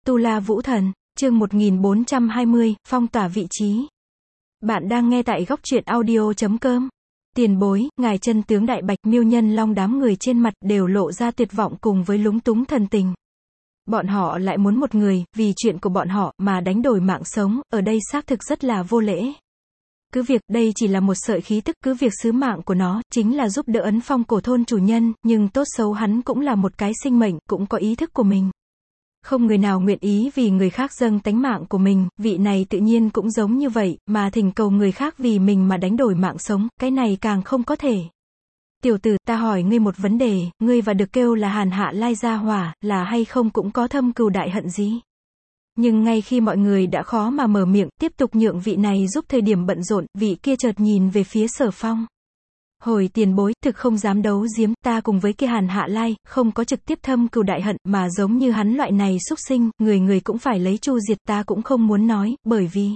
Tu La Vũ Thần, chương 1420, phong tỏa vị trí. Bạn đang nghe tại góc truyện audio.com. Tiền bối, ngài chân tướng đại bạch, Miêu Nhân Long đám người trên mặt đều lộ ra tuyệt vọng cùng với lúng túng thần tình. Bọn họ lại muốn một người, vì chuyện của bọn họ, mà đánh đổi mạng sống, ở đây xác thực rất là vô lễ. Cứ việc, đây chỉ là một sợi khí tức, cứ việc sứ mạng của nó, chính là giúp đỡ ấn phong cổ thôn chủ nhân, nhưng tốt xấu hắn cũng là một cái sinh mệnh, cũng có ý thức của mình. Không người nào nguyện ý vì người khác dâng tánh mạng của mình, vị này tự nhiên cũng giống như vậy, mà thỉnh cầu người khác vì mình mà đánh đổi mạng sống, cái này càng không có thể. Tiểu tử, ta hỏi ngươi một vấn đề, ngươi và được kêu là Hàn Hạ Lai gia hỏa, là hay không cũng có thâm cừu đại hận gì? Nhưng ngay khi mọi người đã khó mà mở miệng, tiếp tục nhượng vị này giúp thời điểm bận rộn, vị kia chợt nhìn về phía Sở Phong. Hồi tiền bối, thực không dám đấu giếm, ta cùng với kia Hàn Hạ Lai, không có trực tiếp thâm cừu đại hận, mà giống như hắn loại này súc sinh, người người cũng phải lấy chu diệt, ta cũng không muốn nói, bởi vì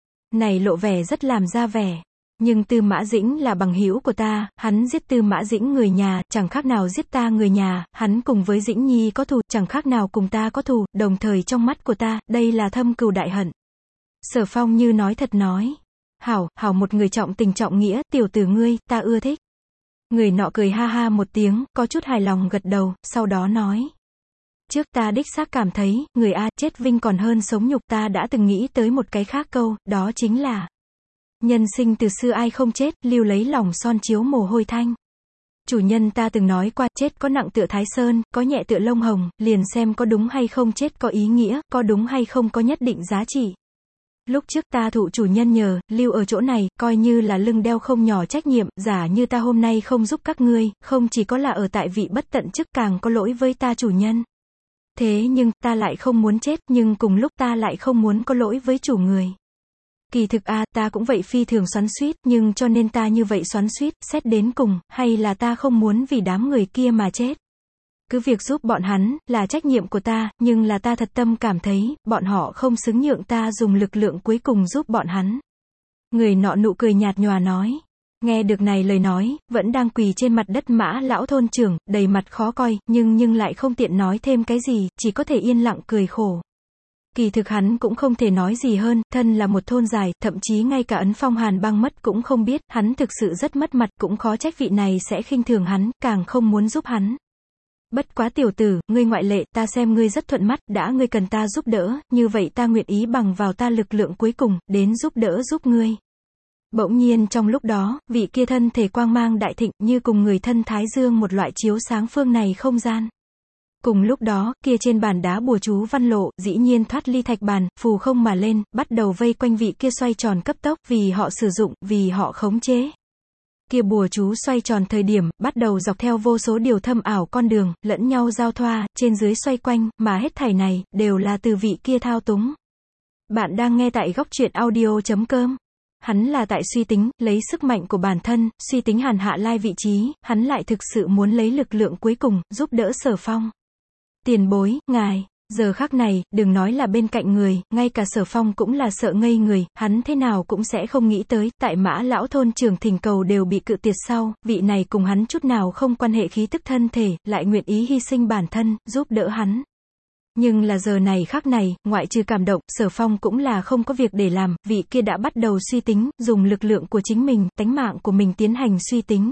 này lộ vẻ rất làm ra vẻ. Nhưng Tư Mã Dĩnh là bằng hữu của ta, hắn giết Tư Mã Dĩnh người nhà, chẳng khác nào giết ta người nhà, hắn cùng với Dĩnh Nhi có thù, chẳng khác nào cùng ta có thù, đồng thời trong mắt của ta, đây là thâm cừu đại hận. Sở Phong như nói thật nói. Hảo một người trọng tình trọng nghĩa, tiểu tử ngươi, ta ưa thích. Người nọ cười ha ha một tiếng, có chút hài lòng gật đầu, sau đó nói. Trước ta đích xác cảm thấy, người A chết vinh còn hơn sống nhục, ta đã từng nghĩ tới một cái khác câu, đó chính là nhân sinh từ xưa ai không chết, lưu lấy lòng son chiếu mồ hôi thanh. Chủ nhân ta từng nói qua, chết có nặng tựa Thái Sơn, có nhẹ tựa lông hồng, liền xem có đúng hay không chết có ý nghĩa, có đúng hay không có nhất định giá trị. Lúc trước ta thụ chủ nhân nhờ, lưu ở chỗ này, coi như là lưng đeo không nhỏ trách nhiệm, giả như ta hôm nay không giúp các ngươi, không chỉ có là ở tại vị bất tận chức, càng có lỗi với ta chủ nhân. Thế nhưng, ta lại không muốn chết, nhưng cùng lúc ta lại không muốn có lỗi với chủ người. Kỳ thực ta cũng vậy phi thường xoắn xuýt, nhưng cho nên ta như vậy xoắn xuýt, xét đến cùng, hay là ta không muốn vì đám người kia mà chết. Cứ việc giúp bọn hắn, là trách nhiệm của ta, nhưng là ta thật tâm cảm thấy, bọn họ không xứng nhượng ta dùng lực lượng cuối cùng giúp bọn hắn. Người nọ nụ cười nhạt nhòa nói. Nghe được này lời nói, vẫn đang quỳ trên mặt đất Mã lão thôn trưởng, đầy mặt khó coi, nhưng lại không tiện nói thêm cái gì, chỉ có thể yên lặng cười khổ. Kỳ thực hắn cũng không thể nói gì hơn, thân là một thôn dài, thậm chí ngay cả ấn phong Hàn băng mất cũng không biết, hắn thực sự rất mất mặt, cũng khó trách vị này sẽ khinh thường hắn, càng không muốn giúp hắn. Bất quá tiểu tử, ngươi ngoại lệ, ta xem ngươi rất thuận mắt, đã ngươi cần ta giúp đỡ, như vậy ta nguyện ý bằng vào ta lực lượng cuối cùng, đến giúp đỡ giúp ngươi. Bỗng nhiên trong lúc đó, vị kia thân thể quang mang đại thịnh, như cùng người thân Thái Dương một loại chiếu sáng phương này không gian. Cùng lúc đó, kia trên bàn đá bùa chú văn lộ, dĩ nhiên thoát ly thạch bàn, phù không mà lên, bắt đầu vây quanh vị kia xoay tròn cấp tốc, vì họ sử dụng, vì họ khống chế. Kia bùa chú xoay tròn thời điểm, bắt đầu dọc theo vô số điều thâm ảo con đường, lẫn nhau giao thoa, trên dưới xoay quanh, mà hết thảy này, đều là từ vị kia thao túng. Bạn đang nghe tại góc truyện audio.com. Hắn là tại suy tính, lấy sức mạnh của bản thân, suy tính Hàn Hạ Lai vị trí, hắn lại thực sự muốn lấy lực lượng cuối cùng, giúp đỡ Sở Phong. Tiền bối, ngài, giờ khắc này, đừng nói là bên cạnh người, ngay cả Sở Phong cũng là sợ ngây người, hắn thế nào cũng sẽ không nghĩ tới, tại Mã lão thôn trưởng thỉnh cầu đều bị cự tuyệt sau, vị này cùng hắn chút nào không quan hệ khí tức thân thể, lại nguyện ý hy sinh bản thân, giúp đỡ hắn. Nhưng là giờ này khắc này, ngoại trừ cảm động, Sở Phong cũng là không có việc để làm, vị kia đã bắt đầu suy tính, dùng lực lượng của chính mình, tánh mạng của mình tiến hành suy tính.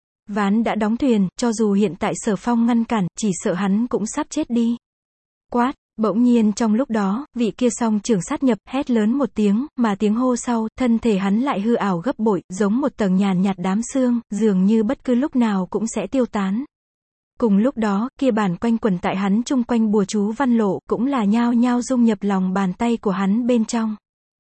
Ván đã đóng thuyền, cho dù hiện tại Sở Phong ngăn cản, chỉ sợ hắn cũng sắp chết đi. Quát, bỗng nhiên trong lúc đó, vị kia song trưởng sát nhập, hét lớn một tiếng, mà tiếng hô sau, thân thể hắn lại hư ảo gấp bội, giống một tầng nhàn nhạt đám sương, dường như bất cứ lúc nào cũng sẽ tiêu tán. Cùng lúc đó, kia bản quanh quẩn tại hắn chung quanh bùa chú văn lộ, cũng là nhao nhao dung nhập lòng bàn tay của hắn bên trong.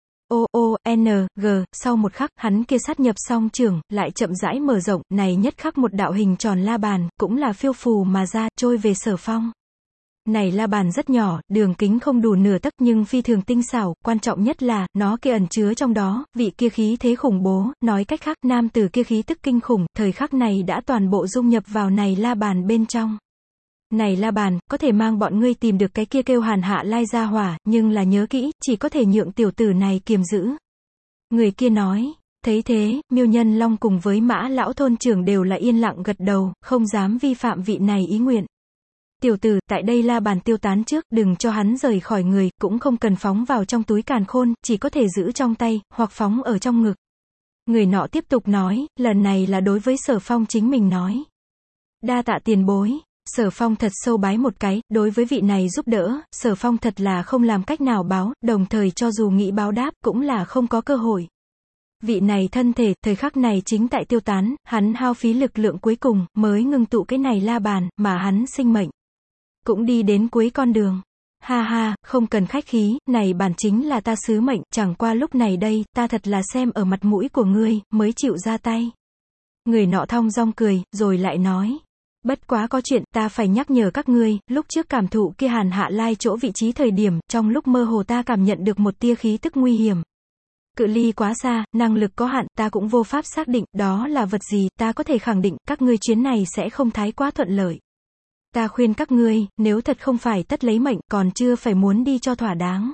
G, sau một khắc, hắn kia sát nhập song trưởng, lại chậm rãi mở rộng, này nhất khắc một đạo hình tròn la bàn, cũng là phiêu phù mà ra, trôi về Sở Phong. Này la bàn rất nhỏ, đường kính không đủ nửa tấc nhưng phi thường tinh xảo, quan trọng nhất là, nó kia ẩn chứa trong đó, vị kia khí thế khủng bố, nói cách khác, nam tử kia khí tức kinh khủng, thời khắc này đã toàn bộ dung nhập vào này la bàn bên trong. Này la bàn, có thể mang bọn ngươi tìm được cái kia kêu Hàn Hạ Lai gia hỏa, nhưng là nhớ kỹ, chỉ có thể nhượng tiểu tử này kiềm giữ. Người kia nói. Thấy thế, Miêu Nhân Long cùng với Mã lão thôn trưởng đều là yên lặng gật đầu, không dám vi phạm vị này ý nguyện. Tiểu tử, tại đây la bàn tiêu tán trước, đừng cho hắn rời khỏi người, cũng không cần phóng vào trong túi càn khôn, chỉ có thể giữ trong tay, hoặc phóng ở trong ngực. Người nọ tiếp tục nói, lần này là đối với Sở Phong chính mình nói. Đa tạ tiền bối. Sở Phong thật sâu bái một cái, đối với vị này giúp đỡ, Sở Phong thật là không làm cách nào báo, đồng thời cho dù nghĩ báo đáp, cũng là không có cơ hội. Vị này thân thể, thời khắc này chính tại tiêu tán, hắn hao phí lực lượng cuối cùng, mới ngưng tụ cái này la bàn, mà hắn sinh mệnh cũng đi đến cuối con đường. Ha ha, không cần khách khí, này bản chính là ta sứ mệnh, chẳng qua lúc này đây, ta thật là xem ở mặt mũi của ngươi, mới chịu ra tay. Người nọ thong dong cười, rồi lại nói. Bất quá có chuyện, ta phải nhắc nhở các ngươi, lúc trước cảm thụ kia Hàn Hạ Lai chỗ vị trí thời điểm, trong lúc mơ hồ ta cảm nhận được một tia khí tức nguy hiểm. Cự ly quá xa, năng lực có hạn, ta cũng vô pháp xác định, đó là vật gì, ta có thể khẳng định, các ngươi chuyến này sẽ không thái quá thuận lợi. Ta khuyên các ngươi, nếu thật không phải tất lấy mệnh, còn chưa phải muốn đi cho thỏa đáng.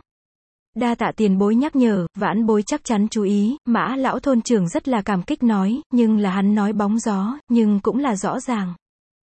Đa tạ tiền bối nhắc nhở, vãn bối chắc chắn chú ý, Mã lão thôn trưởng rất là cảm kích nói, nhưng là hắn nói bóng gió, nhưng cũng là rõ ràng.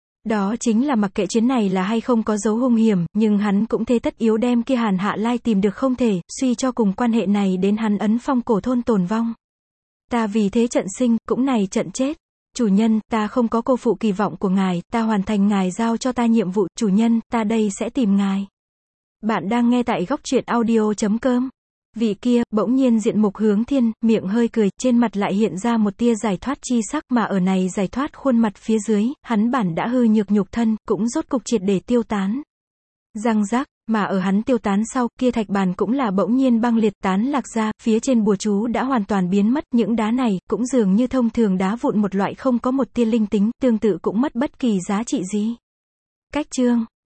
Đó chính là mặc kệ chuyến này là hay không có dấu hung hiểm, nhưng hắn cũng thế tất yếu đem kia Hàn Hạ Lai tìm được không thể, suy cho cùng quan hệ này đến hắn ấn phong cổ thôn tồn vong. Ta vì thế trận sinh, cũng này trận chết. Chủ nhân, ta không có cô phụ kỳ vọng của ngài, ta hoàn thành ngài giao cho ta nhiệm vụ, chủ nhân, ta đây sẽ tìm ngài. Bạn đang nghe tại góc truyện audio.com. Vị kia, bỗng nhiên diện mục hướng thiên, miệng hơi cười, trên mặt lại hiện ra một tia giải thoát chi sắc, mà ở này giải thoát khuôn mặt phía dưới, hắn bản đã hư nhược nhục thân, cũng rốt cục triệt để tiêu tán. Răng rác, mà ở hắn tiêu tán sau, kia thạch bàn cũng là bỗng nhiên băng liệt tán lạc ra, phía trên bùa chú đã hoàn toàn biến mất, những đá này, cũng dường như thông thường đá vụn một loại không có một tia linh tính, tương tự cũng mất bất kỳ giá trị gì. Cách chương